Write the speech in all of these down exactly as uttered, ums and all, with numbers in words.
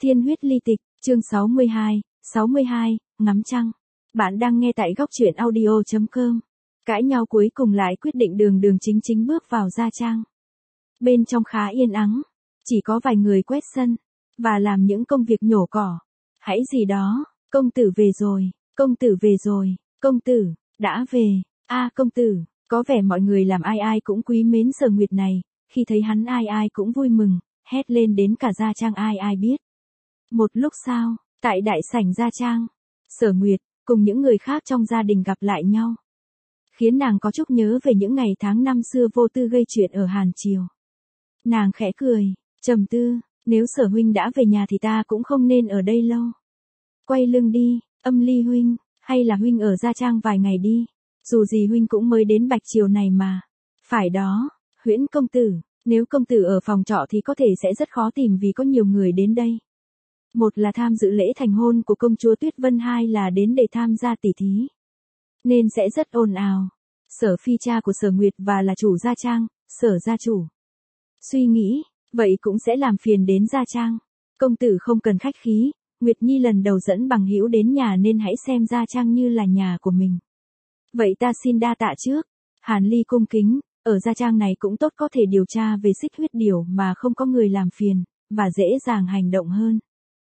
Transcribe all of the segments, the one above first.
Thiên huyết ly tịch, chương sáu mươi hai, sáu mươi hai, ngắm trăng. Bạn đang nghe tại góc truyện audio chấm com. Cãi nhau cuối cùng lại quyết định đường đường chính chính bước vào gia trang. Bên trong khá yên ắng, chỉ có vài người quét sân, và làm những công việc nhổ cỏ. Hãy gì đó, công tử về rồi, công tử về rồi, công tử, đã về, a công tử, có vẻ mọi người làm ai ai cũng quý mến Sở Nguyệt này, khi thấy hắn ai ai cũng vui mừng, hét lên đến cả gia trang ai ai biết. Một lúc sau, tại đại sảnh gia trang, Sở Nguyệt, cùng những người khác trong gia đình gặp lại nhau. Khiến nàng có chút nhớ về những ngày tháng năm xưa vô tư gây chuyện ở Hàn Triều. Nàng khẽ cười, trầm tư, nếu Sở huynh đã về nhà thì ta cũng không nên ở đây lâu. Quay lưng đi, Âm Ly huynh, hay là huynh ở gia trang vài ngày đi, dù gì huynh cũng mới đến Bạch Triều này mà. Phải đó, Huyễn công tử, nếu công tử ở phòng trọ thì có thể sẽ rất khó tìm vì có nhiều người đến đây. Một là tham dự lễ thành hôn của công chúa Tuyết Vân, hai là đến để tham gia tỉ thí. Nên sẽ rất ồn ào. Sở Phi cha của Sở Nguyệt và là chủ gia trang, Sở gia chủ. Suy nghĩ, vậy cũng sẽ làm phiền đến gia trang. Công tử không cần khách khí, Nguyệt Nhi lần đầu dẫn bằng hữu đến nhà nên hãy xem gia trang như là nhà của mình. Vậy ta xin đa tạ trước. Hàn Ly cung kính, ở gia trang này cũng tốt, có thể điều tra về xích huyết điểu mà không có người làm phiền, và dễ dàng hành động hơn.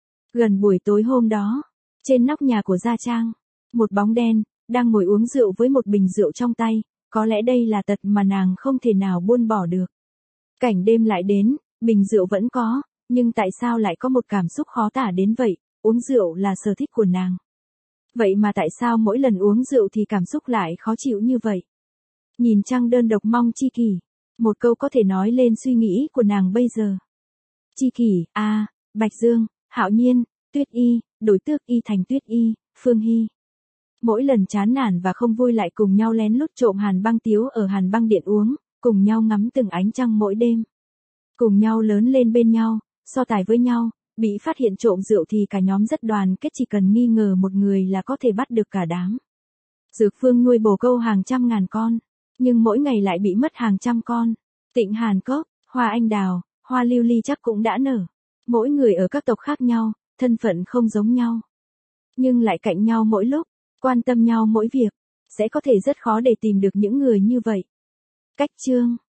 Gần buổi tối hôm đó, trên nóc nhà của gia trang, một bóng đen, đang ngồi uống rượu với một bình rượu trong tay, có lẽ đây là tật mà nàng không thể nào buông bỏ được. Cảnh đêm lại đến, bình rượu vẫn có, nhưng tại sao lại có một cảm xúc khó tả đến vậy, uống rượu là sở thích của nàng. Vậy mà tại sao mỗi lần uống rượu thì cảm xúc lại khó chịu như vậy? Nhìn trăng đơn độc mong chi kỷ, một câu có thể nói lên suy nghĩ của nàng bây giờ. Chi kỷ, a, à, Bạch Dương, Hạo Nhiên, Tuyết Y, đổi Tước Y thành Tuyết Y, Phương Hy. Mỗi lần chán nản và không vui lại cùng nhau lén lút trộm Hàn Băng Tiếu ở Hàn Băng Điện uống, cùng nhau ngắm từng ánh trăng mỗi đêm. Cùng nhau lớn lên bên nhau, so tài với nhau, bị phát hiện trộm rượu thì cả nhóm rất đoàn kết, chỉ cần nghi ngờ một người là có thể bắt được cả đám. Dược Phương nuôi bồ câu hàng trăm ngàn con, nhưng mỗi ngày lại bị mất hàng trăm con. Tịnh Hàn Cốc, Hoa Anh Đào, Hoa Lưu Ly chắc cũng đã nở. Mỗi người ở các tộc khác nhau, thân phận không giống nhau. Nhưng lại cạnh nhau mỗi lúc, quan tâm nhau mỗi việc, sẽ có thể rất khó để tìm được những người như vậy. Cách chương